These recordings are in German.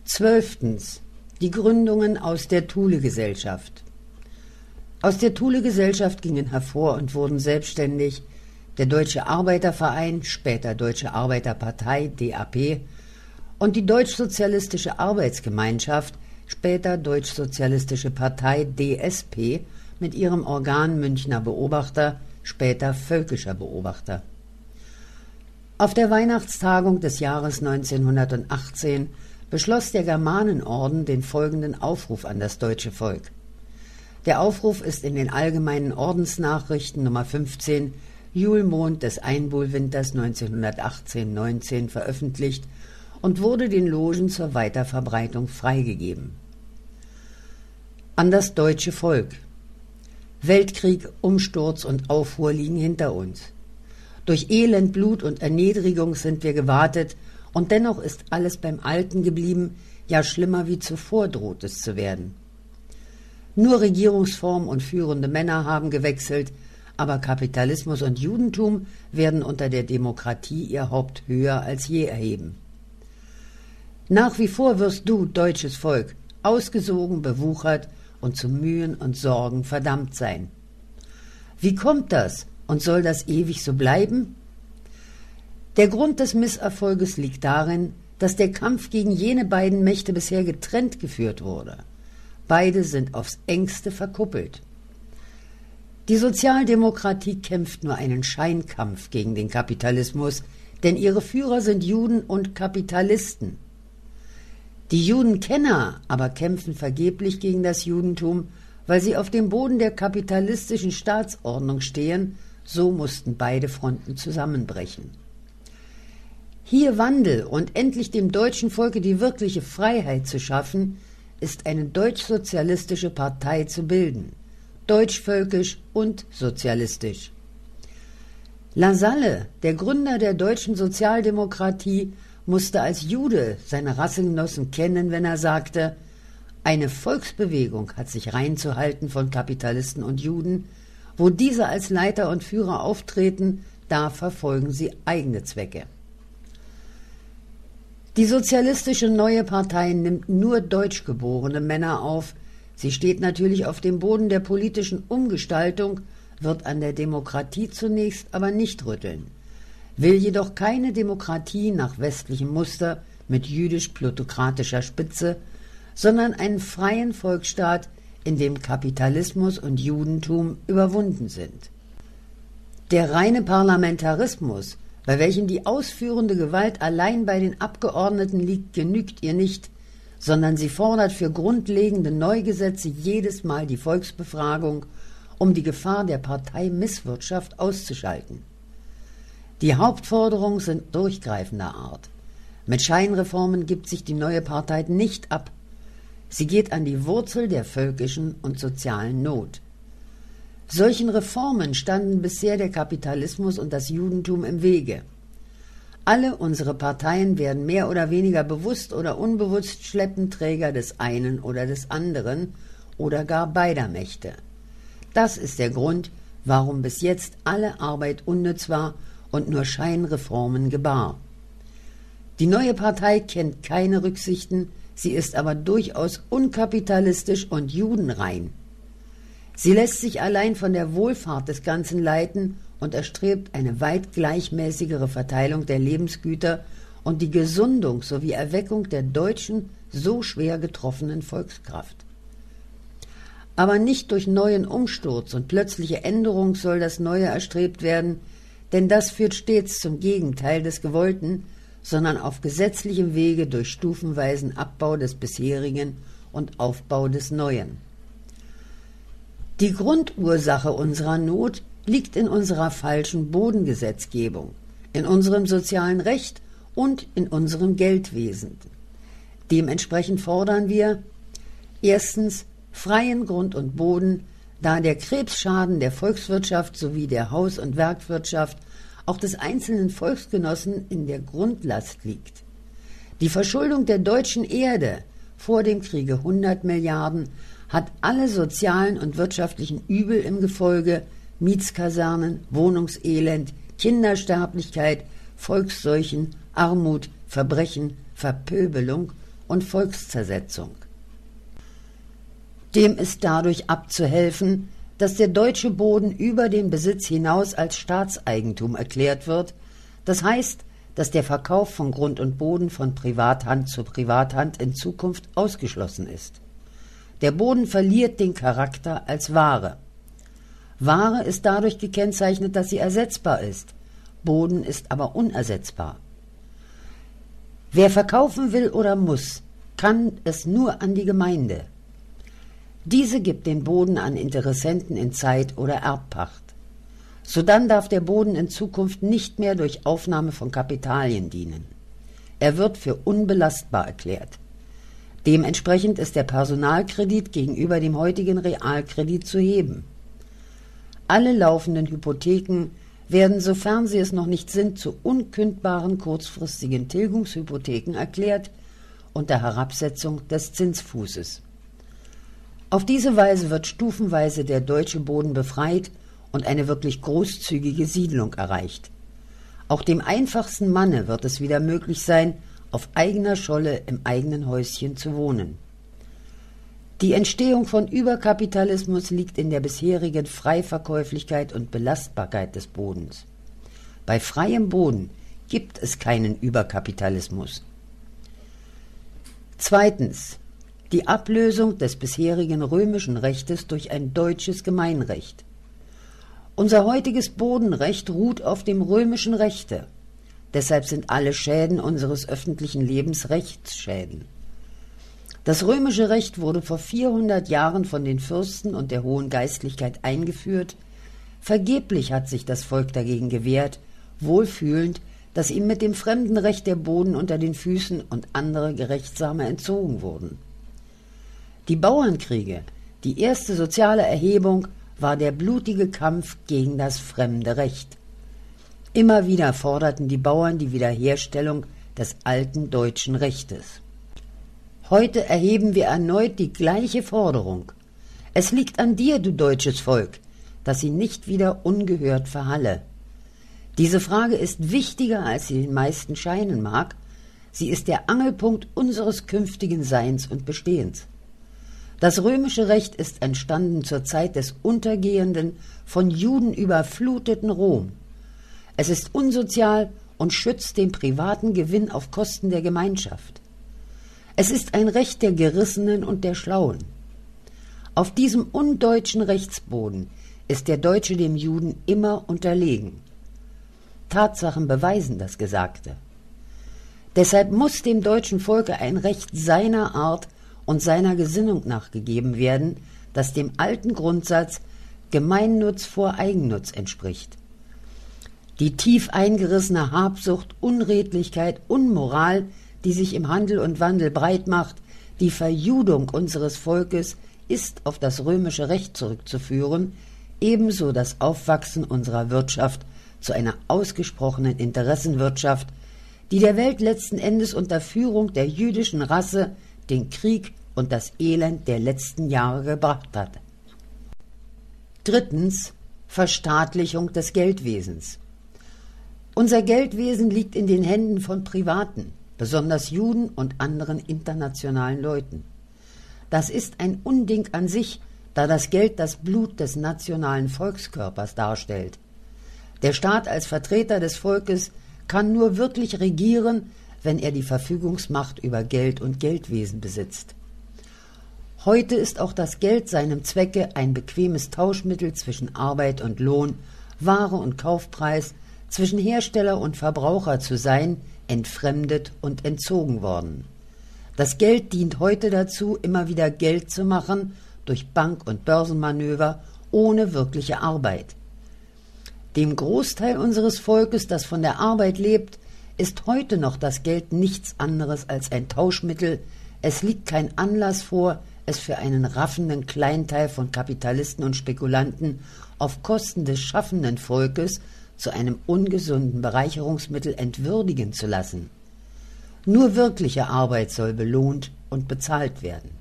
12. Die Gründungen aus der Thule-Gesellschaft. Aus der Thule-Gesellschaft gingen hervor und wurden selbstständig der Deutsche Arbeiterverein, später Deutsche Arbeiterpartei, DAP, und die Deutschsozialistische Arbeitsgemeinschaft, später Deutschsozialistische Partei, DSP, mit ihrem Organ Münchner Beobachter, später Völkischer Beobachter. Auf der Weihnachtstagung des Jahres 1918 beschloss der Germanenorden den folgenden Aufruf an das deutsche Volk. Der Aufruf ist in den Allgemeinen Ordensnachrichten Nummer 15, Julmond des Einbuhlwinters 1918/19 veröffentlicht und wurde den Logen zur Weiterverbreitung freigegeben. An das deutsche Volk. Weltkrieg, Umsturz und Aufruhr liegen hinter uns. Durch Elend, Blut und Erniedrigung sind wir gewatet, und dennoch ist alles beim Alten geblieben, ja schlimmer wie zuvor droht es zu werden. Nur Regierungsform und führende Männer haben gewechselt, aber Kapitalismus und Judentum werden unter der Demokratie ihr Haupt höher als je erheben. Nach wie vor wirst du, deutsches Volk, ausgesogen, bewuchert und zu Mühen und Sorgen verdammt sein. Wie kommt das und soll das ewig so bleiben? Der Grund des Misserfolges liegt darin, dass der Kampf gegen jene beiden Mächte bisher getrennt geführt wurde. Beide sind aufs Engste verkuppelt. Die Sozialdemokratie kämpft nur einen Scheinkampf gegen den Kapitalismus, denn ihre Führer sind Juden und Kapitalisten. Die Judenkenner aber kämpfen vergeblich gegen das Judentum, weil sie auf dem Boden der kapitalistischen Staatsordnung stehen, so mussten beide Fronten zusammenbrechen. Hier Wandel und endlich dem deutschen Volke die wirkliche Freiheit zu schaffen, ist eine deutsch-sozialistische Partei zu bilden, deutsch-völkisch und sozialistisch. Lasalle, der Gründer der deutschen Sozialdemokratie, musste als Jude seine Rassengenossen kennen, wenn er sagte, eine Volksbewegung hat sich reinzuhalten von Kapitalisten und Juden, wo diese als Leiter und Führer auftreten, da verfolgen sie eigene Zwecke. Die sozialistische neue Partei nimmt nur deutschgeborene Männer auf. Sie steht natürlich auf dem Boden der politischen Umgestaltung, wird an der Demokratie zunächst aber nicht rütteln, will jedoch keine Demokratie nach westlichem Muster mit jüdisch-plutokratischer Spitze, sondern einen freien Volksstaat, in dem Kapitalismus und Judentum überwunden sind. Der reine Parlamentarismus, bei welchem die ausführende Gewalt allein bei den Abgeordneten liegt, genügt ihr nicht, sondern sie fordert für grundlegende Neugesetze jedes Mal die Volksbefragung, um die Gefahr der Parteimisswirtschaft auszuschalten. Die Hauptforderungen sind durchgreifender Art. Mit Scheinreformen gibt sich die neue Partei nicht ab. Sie geht an die Wurzel der völkischen und sozialen Not. Solchen Reformen standen bisher der Kapitalismus und das Judentum im Wege. Alle unsere Parteien werden mehr oder weniger bewusst oder unbewusst Schleppenträger des einen oder des anderen oder gar beider Mächte. Das ist der Grund, warum bis jetzt alle Arbeit unnütz war und nur Scheinreformen gebar. Die neue Partei kennt keine Rücksichten, sie ist aber durchaus unkapitalistisch und judenrein. Sie lässt sich allein von der Wohlfahrt des Ganzen leiten und erstrebt eine weit gleichmäßigere Verteilung der Lebensgüter und die Gesundung sowie Erweckung der deutschen, so schwer getroffenen Volkskraft. Aber nicht durch neuen Umsturz und plötzliche Änderung soll das Neue erstrebt werden, denn das führt stets zum Gegenteil des Gewollten, sondern auf gesetzlichem Wege durch stufenweisen Abbau des Bisherigen und Aufbau des Neuen. Die Grundursache unserer Not liegt in unserer falschen Bodengesetzgebung, in unserem sozialen Recht und in unserem Geldwesen. Dementsprechend fordern wir erstens freien Grund und Boden, da der Krebsschaden der Volkswirtschaft sowie der Haus- und Werkwirtschaft auch des einzelnen Volksgenossen in der Grundlast liegt. Die Verschuldung der deutschen Erde, vor dem Kriege 100 Milliarden, hat alle sozialen und wirtschaftlichen Übel im Gefolge, Mietskasernen, Wohnungselend, Kindersterblichkeit, Volksseuchen, Armut, Verbrechen, Verpöbelung und Volkszersetzung. Dem ist dadurch abzuhelfen, dass der deutsche Boden über den Besitz hinaus als Staatseigentum erklärt wird, das heißt, dass der Verkauf von Grund und Boden von Privathand zu Privathand in Zukunft ausgeschlossen ist. Der Boden verliert den Charakter als Ware. Ware ist dadurch gekennzeichnet, dass sie ersetzbar ist, Boden ist aber unersetzbar. Wer verkaufen will oder muss, kann es nur an die Gemeinde. Diese gibt den Boden an Interessenten in Zeit- oder Erbpacht. Sodann darf der Boden in Zukunft nicht mehr durch Aufnahme von Kapitalien dienen. Er wird für unbelastbar erklärt. Dementsprechend ist der Personalkredit gegenüber dem heutigen Realkredit zu heben. Alle laufenden Hypotheken werden, sofern sie es noch nicht sind, zu unkündbaren kurzfristigen Tilgungshypotheken erklärt unter Herabsetzung des Zinsfußes. Auf diese Weise wird stufenweise der deutsche Boden befreit und eine wirklich großzügige Siedlung erreicht. Auch dem einfachsten Manne wird es wieder möglich sein, auf eigener Scholle im eigenen Häuschen zu wohnen. Die Entstehung von Überkapitalismus liegt in der bisherigen Freiverkäuflichkeit und Belastbarkeit des Bodens. Bei freiem Boden gibt es keinen Überkapitalismus. Zweitens. Die Ablösung des bisherigen römischen Rechtes durch ein deutsches Gemeinrecht. Unser heutiges Bodenrecht ruht auf dem römischen Rechte. Deshalb sind alle Schäden unseres öffentlichen Lebens Rechtsschäden. Das römische Recht wurde vor 400 Jahren von den Fürsten und der hohen Geistlichkeit eingeführt. Vergeblich hat sich das Volk dagegen gewehrt, wohlfühlend, dass ihm mit dem fremden Recht der Boden unter den Füßen und andere Gerechtsame entzogen wurden. Die Bauernkriege, die erste soziale Erhebung, war der blutige Kampf gegen das fremde Recht. Immer wieder forderten die Bauern die Wiederherstellung des alten deutschen Rechtes. Heute erheben wir erneut die gleiche Forderung. Es liegt an dir, du deutsches Volk, dass sie nicht wieder ungehört verhalle. Diese Frage ist wichtiger, als sie den meisten scheinen mag. Sie ist der Angelpunkt unseres künftigen Seins und Bestehens. Das römische Recht ist entstanden zur Zeit des untergehenden, von Juden überfluteten Rom. Es ist unsozial und schützt den privaten Gewinn auf Kosten der Gemeinschaft. Es ist ein Recht der Gerissenen und der Schlauen. Auf diesem undeutschen Rechtsboden ist der Deutsche dem Juden immer unterlegen. Tatsachen beweisen das Gesagte. Deshalb muss dem deutschen Volke ein Recht seiner Art und seiner Gesinnung nachgegeben werden, das dem alten Grundsatz Gemeinnutz vor Eigennutz entspricht. Die tief eingerissene Habsucht, Unredlichkeit, Unmoral, die sich im Handel und Wandel breit macht, die Verjudung unseres Volkes ist auf das römische Recht zurückzuführen, ebenso das Aufwachsen unserer Wirtschaft zu einer ausgesprochenen Interessenwirtschaft, die der Welt letzten Endes unter Führung der jüdischen Rasse den Krieg und das Elend der letzten Jahre gebracht hat. Drittens. Verstaatlichung des Geldwesens. Unser Geldwesen liegt in den Händen von Privaten, besonders Juden und anderen internationalen Leuten. Das ist ein Unding an sich, da das Geld das Blut des nationalen Volkskörpers darstellt. Der Staat als Vertreter des Volkes kann nur wirklich regieren, wenn er die Verfügungsmacht über Geld und Geldwesen besitzt. Heute ist auch das Geld seinem Zwecke ein bequemes Tauschmittel zwischen Arbeit und Lohn, Ware und Kaufpreis, zwischen Hersteller und Verbraucher zu sein, entfremdet und entzogen worden. Das Geld dient heute dazu, immer wieder Geld zu machen durch Bank- und Börsenmanöver ohne wirkliche Arbeit. Dem Großteil unseres Volkes, das von der Arbeit lebt, ist heute noch das Geld nichts anderes als ein Tauschmittel. Es liegt kein Anlass vor, es für einen raffenden Kleinteil von Kapitalisten und Spekulanten auf Kosten des schaffenden Volkes zu einem ungesunden Bereicherungsmittel entwürdigen zu lassen. Nur wirkliche Arbeit soll belohnt und bezahlt werden.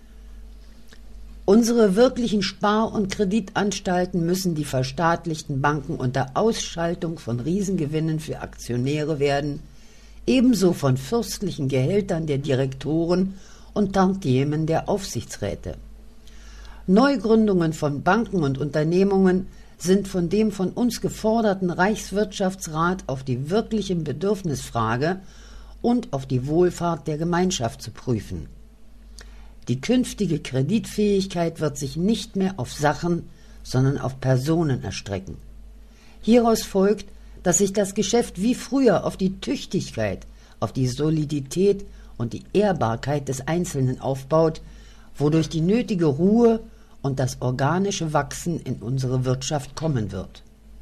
Unsere wirklichen Spar- und Kreditanstalten müssen die verstaatlichten Banken unter Ausschaltung von Riesengewinnen für Aktionäre werden, ebenso von fürstlichen Gehältern der Direktoren und Tantiemen der Aufsichtsräte. Neugründungen von Banken und Unternehmungen sind von dem von uns geforderten Reichswirtschaftsrat auf die wirkliche Bedürfnisfrage und auf die Wohlfahrt der Gemeinschaft zu prüfen. Die künftige Kreditfähigkeit wird sich nicht mehr auf Sachen, sondern auf Personen erstrecken. Hieraus folgt, dass sich das Geschäft wie früher auf die Tüchtigkeit, auf die Solidität und die Ehrbarkeit des Einzelnen aufbaut, wodurch die nötige Ruhe und das organische Wachsen in unsere Wirtschaft kommen wird.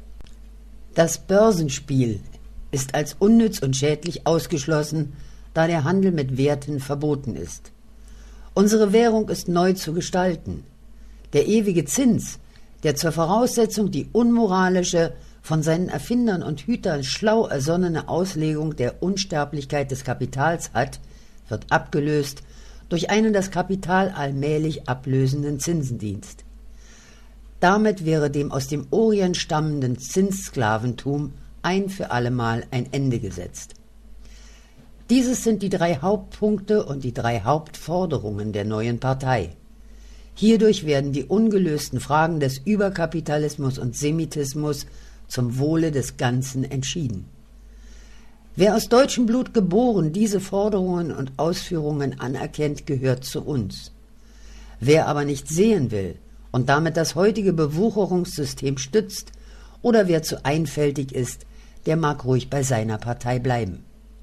Das Börsenspiel ist als unnütz und schädlich ausgeschlossen, da der Handel mit Werten verboten ist. Unsere Währung ist neu zu gestalten. Der ewige Zins, der zur Voraussetzung die unmoralische, von seinen Erfindern und Hütern schlau ersonnene Auslegung der Unsterblichkeit des Kapitals hat, wird abgelöst durch einen das Kapital allmählich ablösenden Zinsendienst. Damit wäre dem aus dem Orient stammenden Zinssklaventum ein für allemal ein Ende gesetzt. Dieses sind die 3 Hauptpunkte und die 3 Hauptforderungen der neuen Partei. Hierdurch werden die ungelösten Fragen des Überkapitalismus und Semitismus zum Wohle des Ganzen entschieden. Wer aus deutschem Blut geboren diese Forderungen und Ausführungen anerkennt, gehört zu uns. Wer aber nicht sehen will und damit das heutige Bewucherungssystem stützt oder wer zu einfältig ist, der mag ruhig bei seiner Partei bleiben.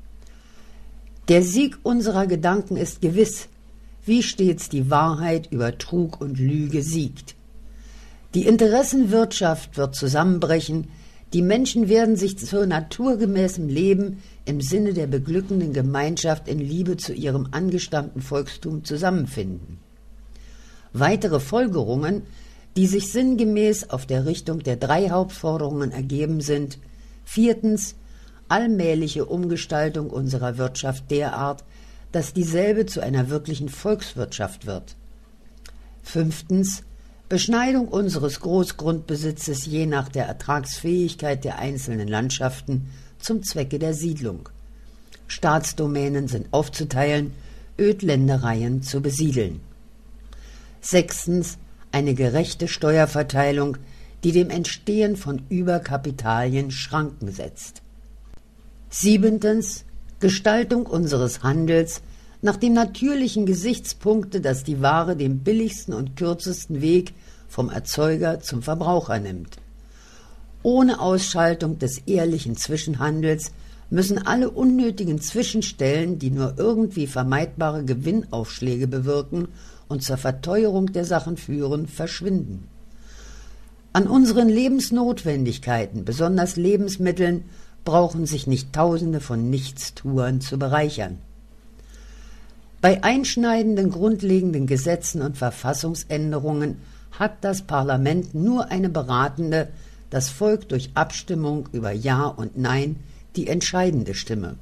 Der Sieg unserer Gedanken ist gewiss, wie stets die Wahrheit über Trug und Lüge siegt. Die Interessenwirtschaft wird zusammenbrechen, die Menschen werden sich zu naturgemäßem Leben im Sinne der beglückenden Gemeinschaft in Liebe zu ihrem angestammten Volkstum zusammenfinden. Weitere Folgerungen, die sich sinngemäß auf der Richtung der 3 Hauptforderungen ergeben sind: 4. allmähliche Umgestaltung unserer Wirtschaft derart, dass dieselbe zu einer wirklichen Volkswirtschaft wird. 5. Beschneidung unseres Großgrundbesitzes je nach der Ertragsfähigkeit der einzelnen Landschaften zum Zwecke der Siedlung. Staatsdomänen sind aufzuteilen, Ödländereien zu besiedeln. 6. eine gerechte Steuerverteilung, die dem Entstehen von Überkapitalien Schranken setzt. 7. Gestaltung unseres Handels nach dem natürlichen Gesichtspunkte, dass die Ware den billigsten und kürzesten Weg vom Erzeuger zum Verbraucher nimmt. Ohne Ausschaltung des ehrlichen Zwischenhandels müssen alle unnötigen Zwischenstellen, die nur irgendwie vermeidbare Gewinnaufschläge bewirken und zur Verteuerung der Sachen führen, verschwinden. An unseren Lebensnotwendigkeiten, besonders Lebensmitteln, brauchen sich nicht Tausende von Nichtstuern zu bereichern. Bei einschneidenden grundlegenden Gesetzen und Verfassungsänderungen hat das Parlament nur eine beratende, das Volk durch Abstimmung über Ja und Nein die entscheidende Stimme.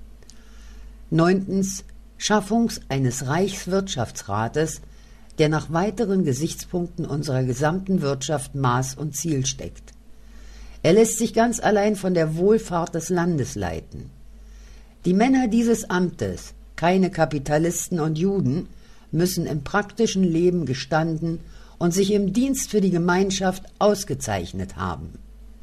9. Schaffung eines Reichswirtschaftsrates, der nach weiteren Gesichtspunkten unserer gesamten Wirtschaft Maß und Ziel steckt. Er lässt sich ganz allein von der Wohlfahrt des Landes leiten. Die Männer dieses Amtes, keine Kapitalisten und Juden, müssen im praktischen Leben gestanden und sich im Dienst für die Gemeinschaft ausgezeichnet haben.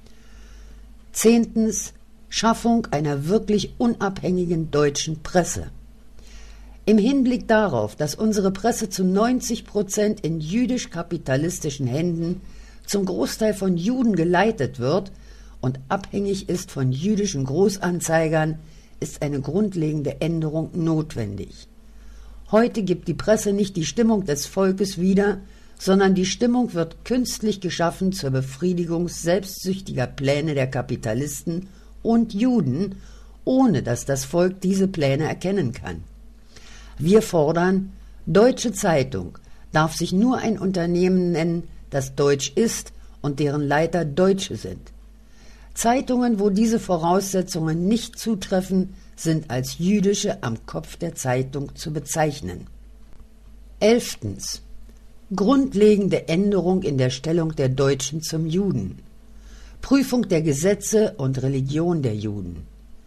10. Schaffung einer wirklich unabhängigen deutschen Presse. Im Hinblick darauf, dass unsere Presse zu 90% in jüdisch-kapitalistischen Händen, zum Großteil von Juden geleitet wird und abhängig ist von jüdischen Großanzeigern, ist eine grundlegende Änderung notwendig. Heute gibt die Presse nicht die Stimmung des Volkes wieder, sondern die Stimmung wird künstlich geschaffen zur Befriedigung selbstsüchtiger Pläne der Kapitalisten und Juden, ohne dass das Volk diese Pläne erkennen kann. Wir fordern, Deutsche Zeitung darf sich nur ein Unternehmen nennen, das deutsch ist und deren Leiter Deutsche sind. Zeitungen, wo diese Voraussetzungen nicht zutreffen, sind als jüdische am Kopf der Zeitung zu bezeichnen. 11. Grundlegende Änderung in der Stellung der Deutschen zum Juden. Prüfung der Gesetze und Religion der Juden.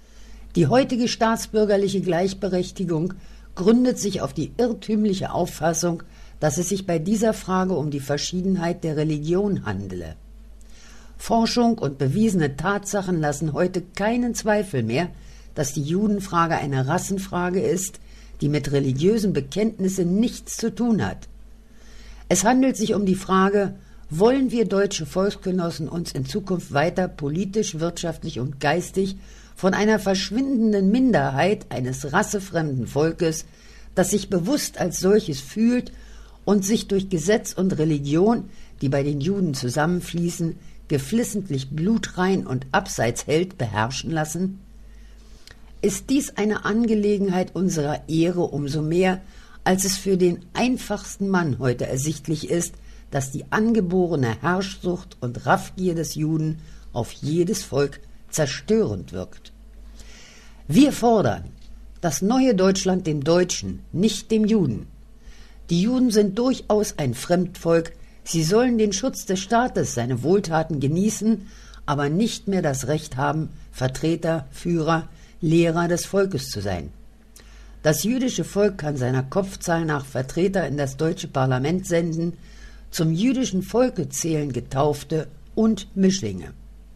Die heutige staatsbürgerliche Gleichberechtigung gründet sich auf die irrtümliche Auffassung, dass es sich bei dieser Frage um die Verschiedenheit der Religion handele. Forschung und bewiesene Tatsachen lassen heute keinen Zweifel mehr, dass die Judenfrage eine Rassenfrage ist, die mit religiösen Bekenntnissen nichts zu tun hat. Es handelt sich um die Frage, wollen wir deutsche Volksgenossen uns in Zukunft weiter politisch, wirtschaftlich und geistig von einer verschwindenden Minderheit eines rassefremden Volkes, das sich bewusst als solches fühlt und sich durch Gesetz und Religion, die bei den Juden zusammenfließen, geflissentlich blutrein und abseits hält, beherrschen lassen? Ist dies eine Angelegenheit unserer Ehre umso mehr, als es für den einfachsten Mann heute ersichtlich ist, dass die angeborene Herrschsucht und Raffgier des Juden auf jedes Volk zerstörend wirkt. Wir fordern das neue Deutschland dem Deutschen, nicht dem Juden. Die Juden sind durchaus ein Fremdvolk, sie sollen den Schutz des Staates, seine Wohltaten genießen, aber nicht mehr das Recht haben, Vertreter, Führer, Lehrer des Volkes zu sein. Das jüdische Volk kann seiner Kopfzahl nach Vertreter in das deutsche Parlament senden, zum jüdischen Volke zählen Getaufte und Mischlinge.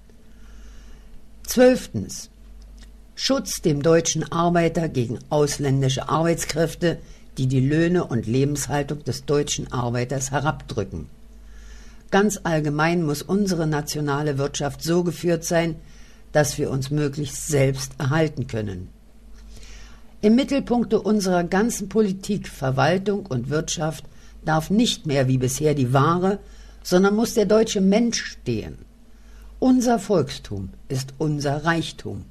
12. Schutz dem deutschen Arbeiter gegen ausländische Arbeitskräfte, die die Löhne und Lebenshaltung des deutschen Arbeiters herabdrücken. Ganz allgemein muss unsere nationale Wirtschaft so geführt sein, dass wir uns möglichst selbst erhalten können. Im Mittelpunkt unserer ganzen Politik, Verwaltung und Wirtschaft darf nicht mehr wie bisher die Ware, sondern muss der deutsche Mensch stehen. Unser Volkstum ist unser Reichtum.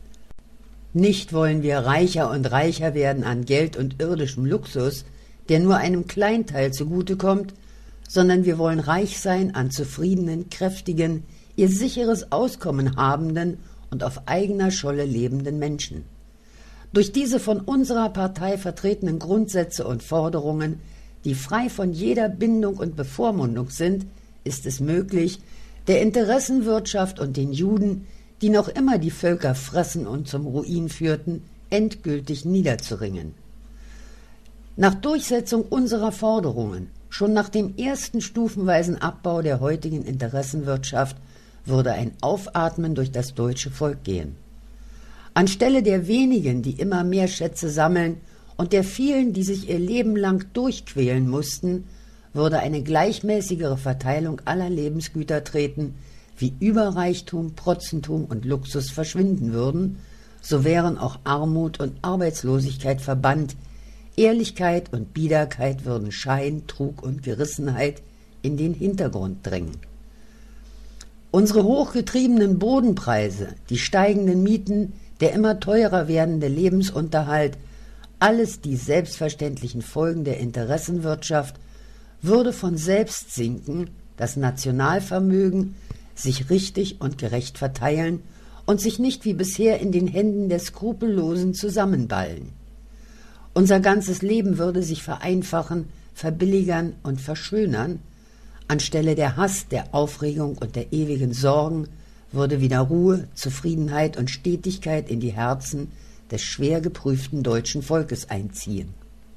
Nicht wollen wir reicher und reicher werden an Geld und irdischem Luxus, der nur einem Kleinteil zugutekommt, sondern wir wollen reich sein an zufriedenen, kräftigen, ihr sicheres Auskommen habenden und auf eigener Scholle lebenden Menschen. Durch diese von unserer Partei vertretenen Grundsätze und Forderungen, die frei von jeder Bindung und Bevormundung sind, ist es möglich, der Interessenwirtschaft und den Juden, die noch immer die Völker fressen und zum Ruin führten, endgültig niederzuringen. Nach Durchsetzung unserer Forderungen, schon nach dem ersten stufenweisen Abbau der heutigen Interessenwirtschaft, würde ein Aufatmen durch das deutsche Volk gehen. Anstelle der wenigen, die immer mehr Schätze sammeln, und der vielen, die sich ihr Leben lang durchquälen mussten, würde eine gleichmäßigere Verteilung aller Lebensgüter treten, wie Überreichtum, Protzentum und Luxus verschwinden würden, so wären auch Armut und Arbeitslosigkeit verbannt, Ehrlichkeit und Biederkeit würden Schein, Trug und Gerissenheit in den Hintergrund drängen. Unsere hochgetriebenen Bodenpreise, die steigenden Mieten, der immer teurer werdende Lebensunterhalt, alles die selbstverständlichen Folgen der Interessenwirtschaft, würde von selbst sinken, das Nationalvermögen sich richtig und gerecht verteilen und sich nicht wie bisher in den Händen der Skrupellosen zusammenballen. Unser ganzes Leben würde sich vereinfachen, verbilligern und verschönern. Anstelle der Hass, der Aufregung und der ewigen Sorgen würde wieder Ruhe, Zufriedenheit und Stetigkeit in die Herzen des schwer geprüften deutschen Volkes einziehen.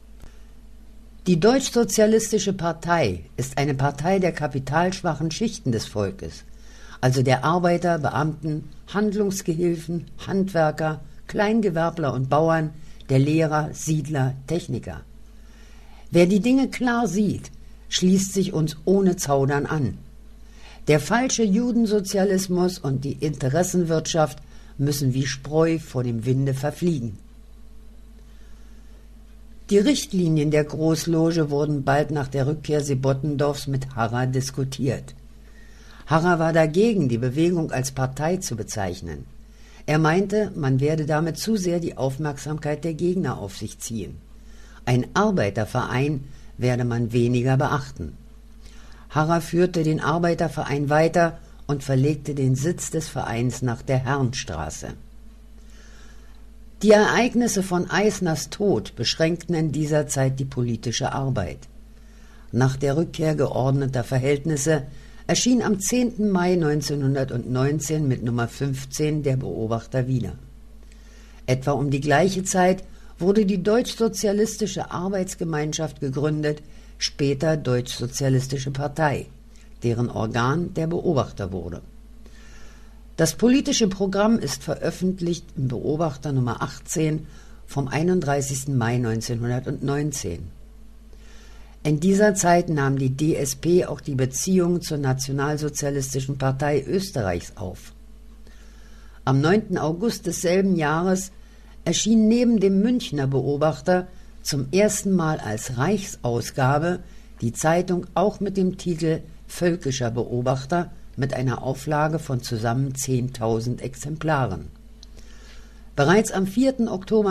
Die Deutschsozialistische Partei ist eine Partei der kapitalschwachen Schichten des Volkes, also der Arbeiter, Beamten, Handlungsgehilfen, Handwerker, Kleingewerbler und Bauern, der Lehrer, Siedler, Techniker. Wer die Dinge klar sieht, schließt sich uns ohne Zaudern an. Der falsche Judensozialismus und die Interessenwirtschaft müssen wie Spreu vor dem Winde verfliegen. Die Richtlinien der Großloge wurden bald nach der Rückkehr Sebottendorfs mit Harrer diskutiert. Harrer war dagegen, die Bewegung als Partei zu bezeichnen. Er meinte, man werde damit zu sehr die Aufmerksamkeit der Gegner auf sich ziehen. Ein Arbeiterverein werde man weniger beachten. Harrer führte den Arbeiterverein weiter und verlegte den Sitz des Vereins nach der Herrnstraße. Die Ereignisse von Eisners Tod beschränkten in dieser Zeit die politische Arbeit. Nach der Rückkehr geordneter Verhältnisse erschien am 10. Mai 1919 mit Nummer 15 der Beobachter wieder. Etwa um die gleiche Zeit wurde die Deutschsozialistische Arbeitsgemeinschaft gegründet, später Deutschsozialistische Partei, deren Organ der Beobachter wurde. Das politische Programm ist veröffentlicht im Beobachter Nummer 18 vom 31. Mai 1919. In dieser Zeit nahm die DSP auch die Beziehungen zur Nationalsozialistischen Partei Österreichs auf. Am 9. August desselben Jahres erschien neben dem Münchner Beobachter zum ersten Mal als Reichsausgabe die Zeitung auch mit dem Titel Völkischer Beobachter mit einer Auflage von zusammen 10.000 Exemplaren. Bereits am 4. Oktober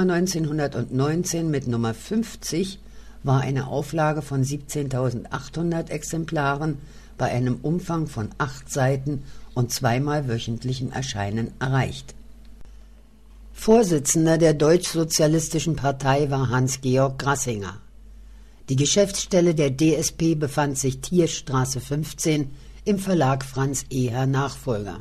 1919 mit Nummer 50 war eine Auflage von 17.800 Exemplaren bei einem Umfang von 8 Seiten und zweimal wöchentlichem Erscheinen erreicht. Vorsitzender der Deutschsozialistischen Partei war Hans-Georg Grassinger. Die Geschäftsstelle der DSP befand sich Tierstraße 15 im Verlag Franz Eher Nachfolger.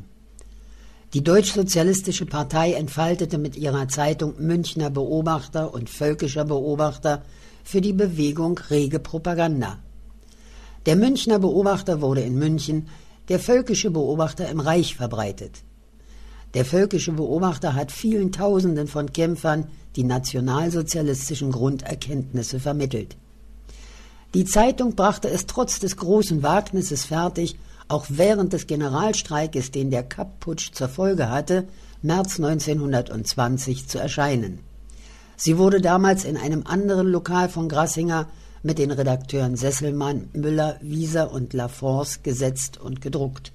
Die Deutschsozialistische Partei entfaltete mit ihrer Zeitung Münchner Beobachter und Völkischer Beobachter für die Bewegung rege Propaganda. Der Münchner Beobachter wurde in München, der Völkische Beobachter im Reich verbreitet. Der Völkische Beobachter hat vielen Tausenden von Kämpfern die nationalsozialistischen Grunderkenntnisse vermittelt. Die Zeitung brachte es trotz des großen Wagnisses fertig, auch während des Generalstreikes, den der Kapp-Putsch zur Folge hatte, März 1920 zu erscheinen. Sie wurde damals in einem anderen Lokal von Grassinger mit den Redakteuren Sesselmann, Müller, Wieser und Laforce gesetzt und gedruckt.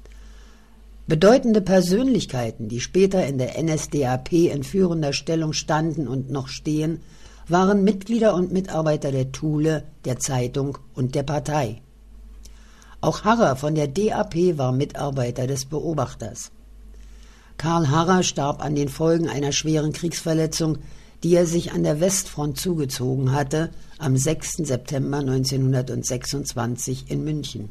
Bedeutende Persönlichkeiten, die später in der NSDAP in führender Stellung standen und noch stehen, waren Mitglieder und Mitarbeiter der Thule, der Zeitung und der Partei. Auch Harrer von der DAP war Mitarbeiter des Beobachters. Karl Harrer starb an den Folgen einer schweren Kriegsverletzung, die er sich an der Westfront zugezogen hatte, am 6. September 1926 in München.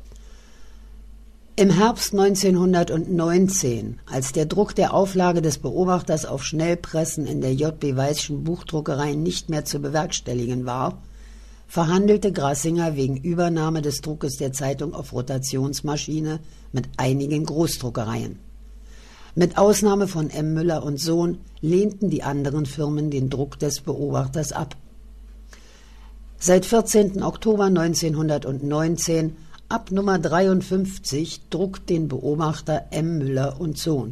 Im Herbst 1919, als der Druck der Auflage des Beobachters auf Schnellpressen in der J.B. Weißschen Buchdruckerei nicht mehr zu bewerkstelligen war, verhandelte Grassinger wegen Übernahme des Druckes der Zeitung auf Rotationsmaschine mit einigen Großdruckereien. Mit Ausnahme von M. Müller und Sohn lehnten die anderen Firmen den Druck des Beobachters ab. Seit 14. Oktober 1919, ab Nummer 53, druckt den Beobachter M. Müller und Sohn.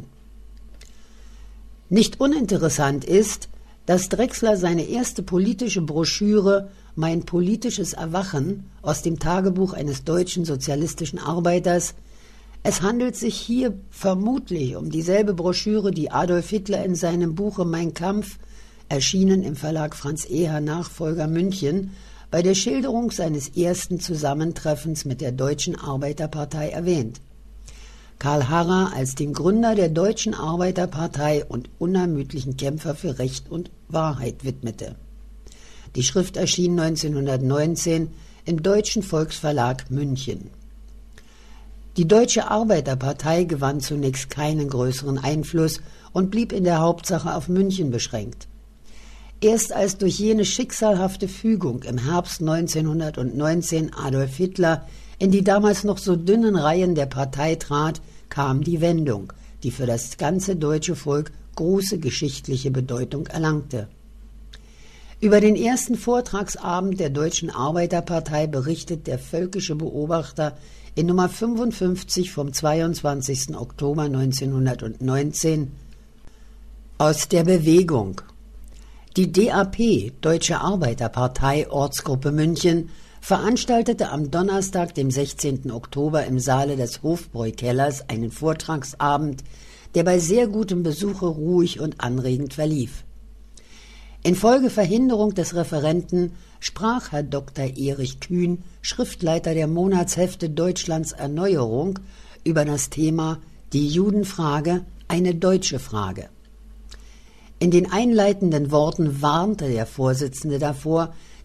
Nicht uninteressant ist, dass Drechsler seine erste politische Broschüre »Mein politisches Erwachen« aus dem Tagebuch eines deutschen sozialistischen Arbeiters. Es handelt sich hier vermutlich um dieselbe Broschüre, die Adolf Hitler in seinem Buche »Mein Kampf«, erschienen im Verlag Franz Eher Nachfolger München, bei der Schilderung seines ersten Zusammentreffens mit der Deutschen Arbeiterpartei erwähnt. Karl Harrer als den Gründer der Deutschen Arbeiterpartei und unermüdlichen Kämpfer für Recht und Wahrheit widmete. Die Schrift erschien 1919 im Deutschen Volksverlag München. Die Deutsche Arbeiterpartei gewann zunächst keinen größeren Einfluss und blieb in der Hauptsache auf München beschränkt. Erst als durch jene schicksalhafte Fügung im Herbst 1919 Adolf Hitler in die damals noch so dünnen Reihen der Partei trat, kam die Wendung, die für das ganze deutsche Volk große geschichtliche Bedeutung erlangte. Über den ersten Vortragsabend der Deutschen Arbeiterpartei berichtet der Völkische Beobachter in Nummer 55 vom 22. Oktober 1919 aus der Bewegung. Die DAP, Deutsche Arbeiterpartei, Ortsgruppe München, veranstaltete am Donnerstag, dem 16. Oktober im Saale des Hofbräukellers einen Vortragsabend, der bei sehr gutem Besuche ruhig und anregend verlief. Infolge Verhinderung des Referenten sprach Herr Dr. Erich Kühn, Schriftleiter der Monatshefte Deutschlands Erneuerung, über das Thema »Die Judenfrage, eine deutsche Frage«. In den einleitenden Worten warnte der Vorsitzende davor,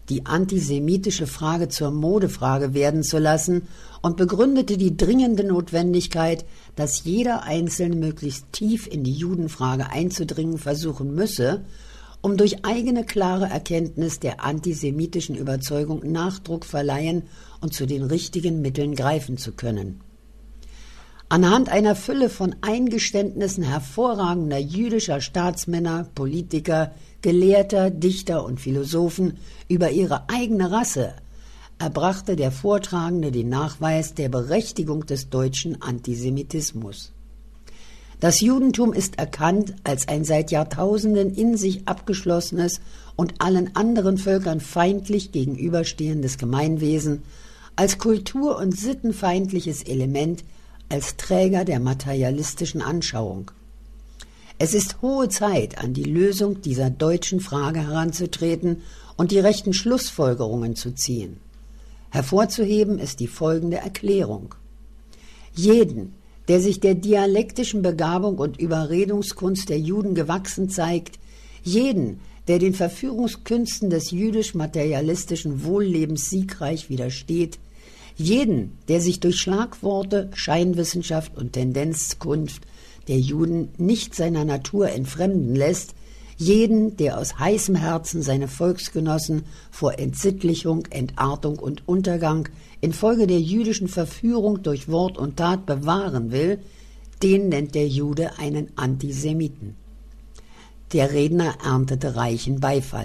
die antisemitische Frage zur Modefrage werden zu lassen und begründete die dringende Notwendigkeit, dass jeder Einzelne möglichst tief in die Judenfrage einzudringen versuchen müsse, um durch eigene klare Erkenntnis der antisemitischen Überzeugung Nachdruck verleihen und zu den richtigen Mitteln greifen zu können. Anhand einer Fülle von Eingeständnissen hervorragender jüdischer Staatsmänner, Politiker, Gelehrter, Dichter und Philosophen über ihre eigene Rasse erbrachte der Vortragende den Nachweis der Berechtigung des deutschen Antisemitismus. Das Judentum ist erkannt als ein seit Jahrtausenden in sich abgeschlossenes und allen anderen Völkern feindlich gegenüberstehendes Gemeinwesen, als kultur- und sittenfeindliches Element, als Träger der materialistischen Anschauung. Es ist hohe Zeit, an die Lösung dieser deutschen Frage heranzutreten und die rechten Schlussfolgerungen zu ziehen. Hervorzuheben ist die folgende Erklärung. Jeden, der sich der dialektischen Begabung und Überredungskunst der Juden gewachsen zeigt, jeden, der den Verführungskünsten des jüdisch-materialistischen Wohllebens siegreich widersteht, jeden, der sich durch Schlagworte, Scheinwissenschaft und Tendenzkunst der Juden nicht seiner Natur entfremden lässt, jeden, der aus heißem Herzen seine Volksgenossen vor Entsittlichung, Entartung und Untergang infolge der jüdischen Verführung durch Wort und Tat bewahren will, den nennt der Jude einen Antisemiten. Der Redner erntete reichen Beifall.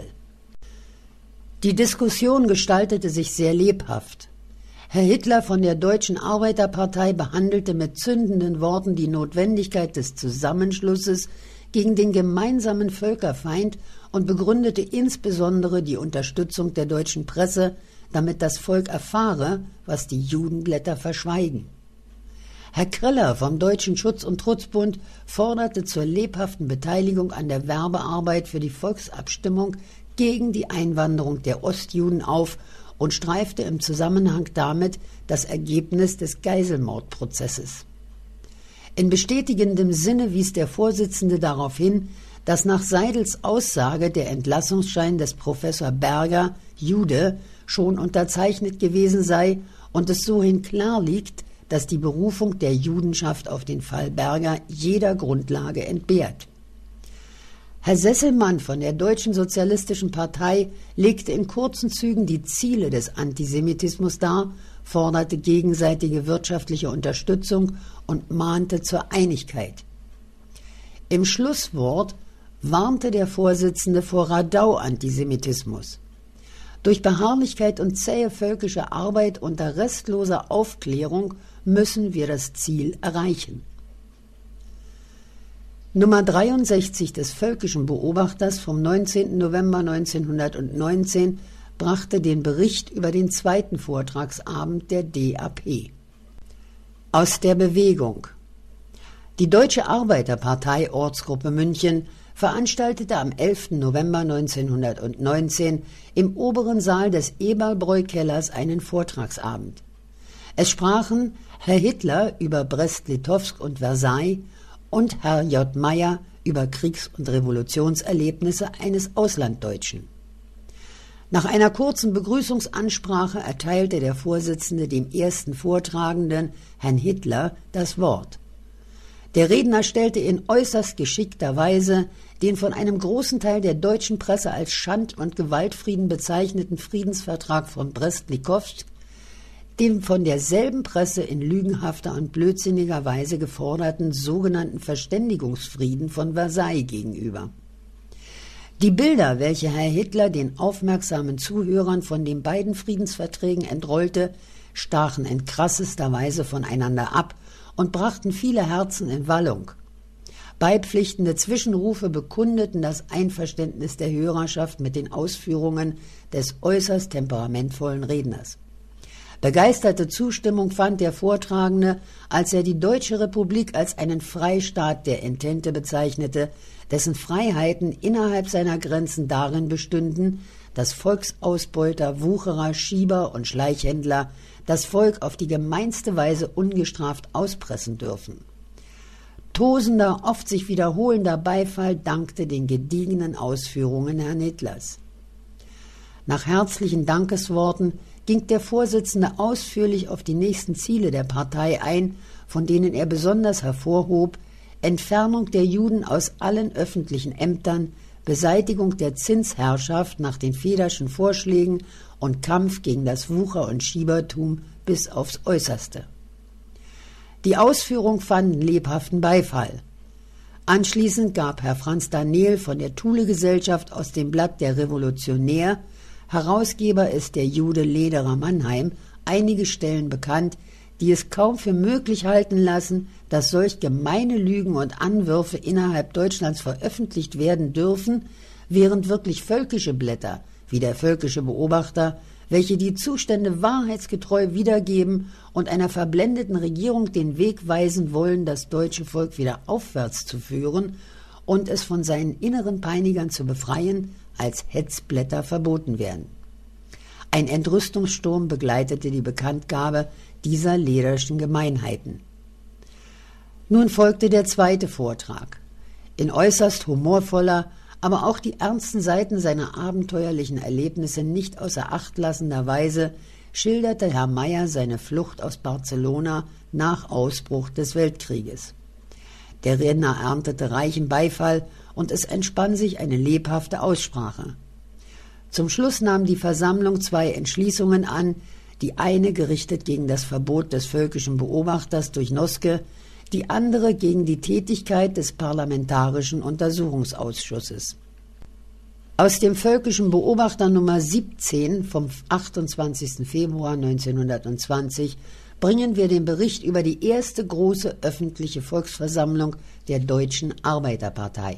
Die Diskussion gestaltete sich sehr lebhaft. Herr Hitler von der Deutschen Arbeiterpartei behandelte mit zündenden Worten die Notwendigkeit des Zusammenschlusses gegen den gemeinsamen Völkerfeind und begründete insbesondere die Unterstützung der deutschen Presse, damit das Volk erfahre, was die Judenblätter verschweigen. Herr Kreller vom Deutschen Schutz- und Trutzbund forderte zur lebhaften Beteiligung an der Werbearbeit für die Volksabstimmung gegen die Einwanderung der Ostjuden auf und streifte im Zusammenhang damit das Ergebnis des Geiselmordprozesses. In bestätigendem Sinne wies der Vorsitzende darauf hin, dass nach Seidels Aussage der Entlassungsschein des Professor Berger, Jude, schon unterzeichnet gewesen sei und es sohin klar liegt, dass die Berufung der Judenschaft auf den Fall Berger jeder Grundlage entbehrt. Herr Sesselmann von der Deutschen Sozialistischen Partei legte in kurzen Zügen die Ziele des Antisemitismus dar, forderte gegenseitige wirtschaftliche Unterstützung und mahnte zur Einigkeit. Im Schlusswort warnte der Vorsitzende vor Radau-Antisemitismus. Durch Beharrlichkeit und zähe völkische Arbeit unter restloser Aufklärung müssen wir das Ziel erreichen. Nummer 63 des Völkischen Beobachters vom 19. November 1919 brachte den Bericht über den zweiten Vortragsabend der DAP. Aus der Bewegung. Die Deutsche Arbeiterpartei Ortsgruppe München veranstaltete am 11. November 1919 im oberen Saal des Eberlbräu-Kellers einen Vortragsabend. Es sprachen Herr Hitler über Brest-Litowsk und Versailles und Herr J. Meyer über Kriegs- und Revolutionserlebnisse eines Auslanddeutschen. Nach einer kurzen Begrüßungsansprache erteilte der Vorsitzende dem ersten Vortragenden, Herrn Hitler, das Wort. Der Redner stellte in äußerst geschickter Weise den von einem großen Teil der deutschen Presse als Schand- und Gewaltfrieden bezeichneten Friedensvertrag von Brest-Litowsk dem von derselben Presse in lügenhafter und blödsinniger Weise geforderten sogenannten Verständigungsfrieden von Versailles gegenüber. Die Bilder, welche Herr Hitler den aufmerksamen Zuhörern von den beiden Friedensverträgen entrollte, stachen in krassester Weise voneinander ab und brachten viele Herzen in Wallung. Beipflichtende Zwischenrufe bekundeten das Einverständnis der Hörerschaft mit den Ausführungen des äußerst temperamentvollen Redners. Begeisterte Zustimmung fand der Vortragende, als er die Deutsche Republik als einen Freistaat der Entente bezeichnete, dessen Freiheiten innerhalb seiner Grenzen darin bestünden, dass Volksausbeuter, Wucherer, Schieber und Schleichhändler das Volk auf die gemeinste Weise ungestraft auspressen dürfen. Tosender, oft sich wiederholender Beifall dankte den gediegenen Ausführungen Herrn Hitlers. Nach herzlichen Dankesworten ging der Vorsitzende ausführlich auf die nächsten Ziele der Partei ein, von denen er besonders hervorhob: Entfernung der Juden aus allen öffentlichen Ämtern, Beseitigung der Zinsherrschaft nach den Federschen Vorschlägen und Kampf gegen das Wucher- und Schiebertum bis aufs Äußerste. Die Ausführungen fanden lebhaften Beifall. Anschließend gab Herr Franz Daniel von der Thule-Gesellschaft aus dem Blatt Der Revolutionär, Herausgeber ist der Jude Lederer Mannheim, einige Stellen bekannt, die es kaum für möglich halten lassen, dass solch gemeine Lügen und Anwürfe innerhalb Deutschlands veröffentlicht werden dürfen, während wirklich völkische Blätter, wie der Völkische Beobachter, welche die Zustände wahrheitsgetreu wiedergeben und einer verblendeten Regierung den Weg weisen wollen, das deutsche Volk wieder aufwärts zu führen und es von seinen inneren Peinigern zu befreien, als Hetzblätter verboten werden. Ein Entrüstungssturm begleitete die Bekanntgabe dieser lederschen Gemeinheiten. Nun folgte der zweite Vortrag. In äußerst humorvoller, aber auch die ernsten Seiten seiner abenteuerlichen Erlebnisse nicht außer Acht lassender Weise schilderte Herr Meyer seine Flucht aus Barcelona nach Ausbruch des Weltkrieges. Der Redner erntete reichen Beifall und es entspann sich eine lebhafte Aussprache. Zum Schluss nahm die Versammlung zwei Entschließungen an, die eine gerichtet gegen das Verbot des völkischen Beobachters durch Noske, die andere gegen die Tätigkeit des Parlamentarischen Untersuchungsausschusses. Aus dem Völkischen Beobachter Nummer 17 vom 28. Februar 1920 bringen wir den Bericht über die erste große öffentliche Volksversammlung der Deutschen Arbeiterpartei.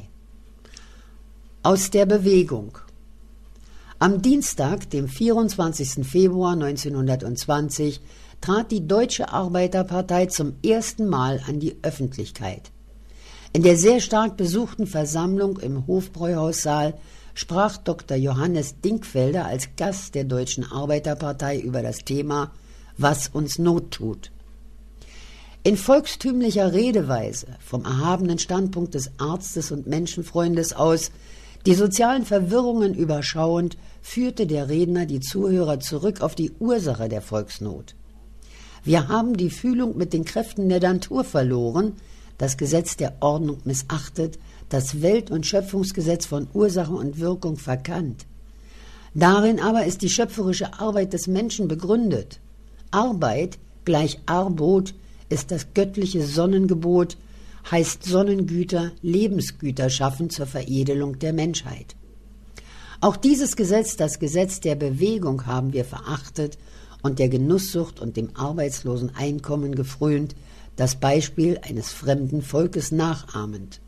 Aus der Bewegung. Am Dienstag, dem 24. Februar 1920, trat die Deutsche Arbeiterpartei zum ersten Mal an die Öffentlichkeit. In der sehr stark besuchten Versammlung im Hofbräuhaussaal sprach Dr. Johannes Dinkfelder als Gast der Deutschen Arbeiterpartei über das Thema »Was uns Not tut«. In volkstümlicher Redeweise, vom erhabenen Standpunkt des Arztes und Menschenfreundes aus, die sozialen Verwirrungen überschauend, führte der Redner die Zuhörer zurück auf die Ursache der Volksnot. Wir haben die Fühlung mit den Kräften der Natur verloren, das Gesetz der Ordnung missachtet, das Welt- und Schöpfungsgesetz von Ursache und Wirkung verkannt. Darin aber ist die schöpferische Arbeit des Menschen begründet. Arbeit gleich Arbot ist das göttliche Sonnengebot, heißt Sonnengüter, Lebensgüter schaffen zur Veredelung der Menschheit. Auch dieses Gesetz, das Gesetz der Bewegung, haben wir verachtet und der Genusssucht und dem arbeitslosen Einkommen gefrönt, das Beispiel eines fremden Volkes nachahmend.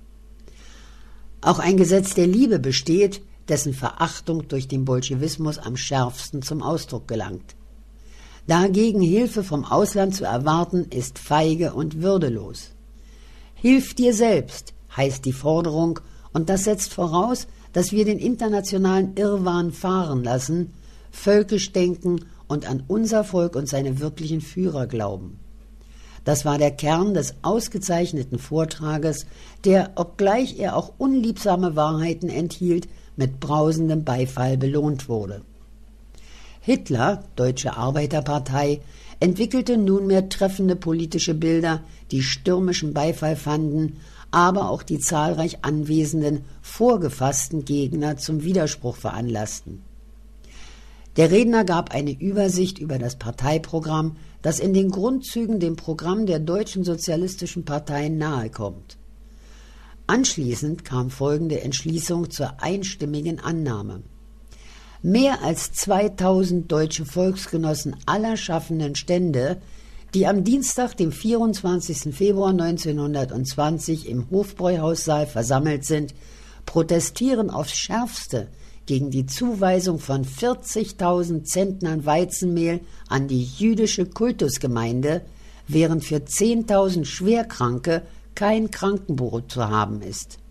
Auch ein Gesetz der Liebe besteht, dessen Verachtung durch den Bolschewismus am schärfsten zum Ausdruck gelangt. Dagegen Hilfe vom Ausland zu erwarten, ist feige und würdelos. Hilf dir selbst, heißt die Forderung, und das setzt voraus, dass wir den internationalen Irrwahn fahren lassen, völkisch denken und an unser Volk und seine wirklichen Führer glauben. Das war der Kern des ausgezeichneten Vortrages, der, obgleich er auch unliebsame Wahrheiten enthielt, mit brausendem Beifall belohnt wurde. Hitler, Deutsche Arbeiterpartei, entwickelte nunmehr treffende politische Bilder, die stürmischen Beifall fanden, aber auch die zahlreich anwesenden, vorgefassten Gegner zum Widerspruch veranlassten. Der Redner gab eine Übersicht über das Parteiprogramm, das in den Grundzügen dem Programm der deutschen sozialistischen Parteien nahekommt. Anschließend kam folgende Entschließung zur einstimmigen Annahme. Mehr als 2000 deutsche Volksgenossen aller schaffenden Stände, die am Dienstag, dem 24. Februar 1920 im Hofbräuhaussaal versammelt sind, protestieren aufs Schärfste gegen die Zuweisung von 40.000 Zentnern Weizenmehl an die jüdische Kultusgemeinde, während für 10.000 Schwerkranke kein Krankenbrot zu haben ist.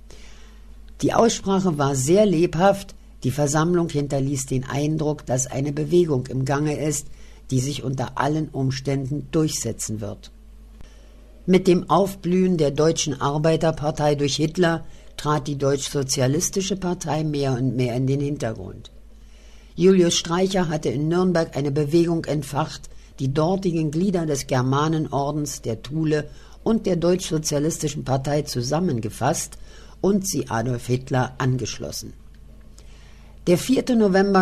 Die Aussprache war sehr lebhaft, die Versammlung hinterließ den Eindruck, dass eine Bewegung im Gange ist, die sich unter allen Umständen durchsetzen wird. Mit dem Aufblühen der Deutschen Arbeiterpartei durch Hitler trat die Deutsch-Sozialistische Partei mehr und mehr in den Hintergrund. Julius Streicher hatte in Nürnberg eine Bewegung entfacht, die dortigen Glieder des Germanenordens, der Thule und der Deutschsozialistischen Partei zusammengefasst und sie Adolf Hitler angeschlossen. Der 4. November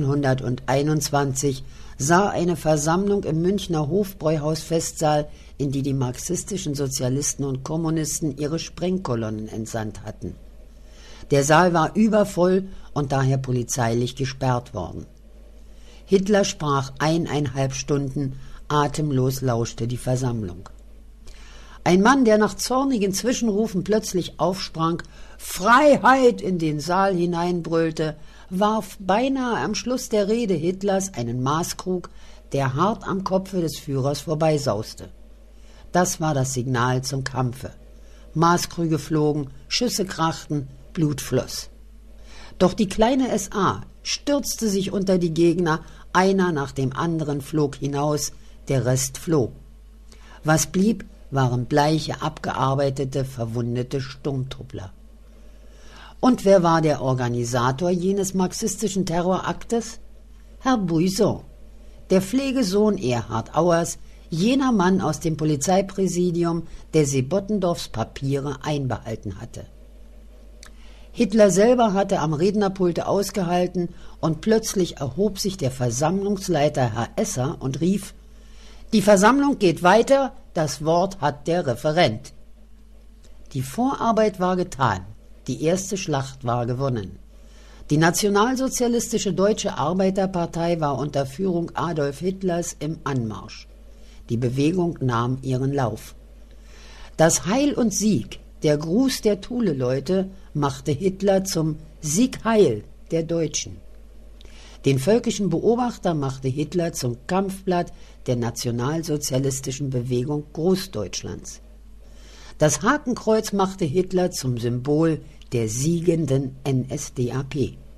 1921 sah eine Versammlung im Münchner Hofbräuhaus-Festsaal, in die marxistischen Sozialisten und Kommunisten ihre Sprengkolonnen entsandt hatten. Der Saal war übervoll und daher polizeilich gesperrt worden. Hitler sprach 1,5 Stunden, atemlos lauschte die Versammlung. Ein Mann, der nach zornigen Zwischenrufen plötzlich aufsprang, »Freiheit!« in den Saal hineinbrüllte, warf beinahe am Schluss der Rede Hitlers einen Maßkrug, der hart am Kopfe des Führers vorbeisauste. Das war das Signal zum Kampfe. Maßkrüge flogen, Schüsse krachten, Blut floss. Doch die kleine SA stürzte sich unter die Gegner, einer nach dem anderen flog hinaus, der Rest floh. Was blieb, waren bleiche, abgearbeitete, verwundete Sturmtruppler. Und wer war der Organisator jenes marxistischen Terroraktes? Herr Buisson, der Pflegesohn Erhard Auers, jener Mann aus dem Polizeipräsidium, der Sebottendorfs Papiere einbehalten hatte. Hitler selber hatte am Rednerpulte ausgehalten und plötzlich erhob sich der Versammlungsleiter Herr Esser und rief: »Die Versammlung geht weiter, das Wort hat der Referent.« Die Vorarbeit war getan, die erste Schlacht war gewonnen. Die nationalsozialistische Deutsche Arbeiterpartei war unter Führung Adolf Hitlers im Anmarsch. Die Bewegung nahm ihren Lauf. Das Heil und Sieg, der Gruß der Thule-Leute, machte Hitler zum Sieg Heil der Deutschen. Den völkischen Beobachter machte Hitler zum Kampfblatt der nationalsozialistischen Bewegung Großdeutschlands. Das Hakenkreuz machte Hitler zum Symbol der siegenden NSDAP.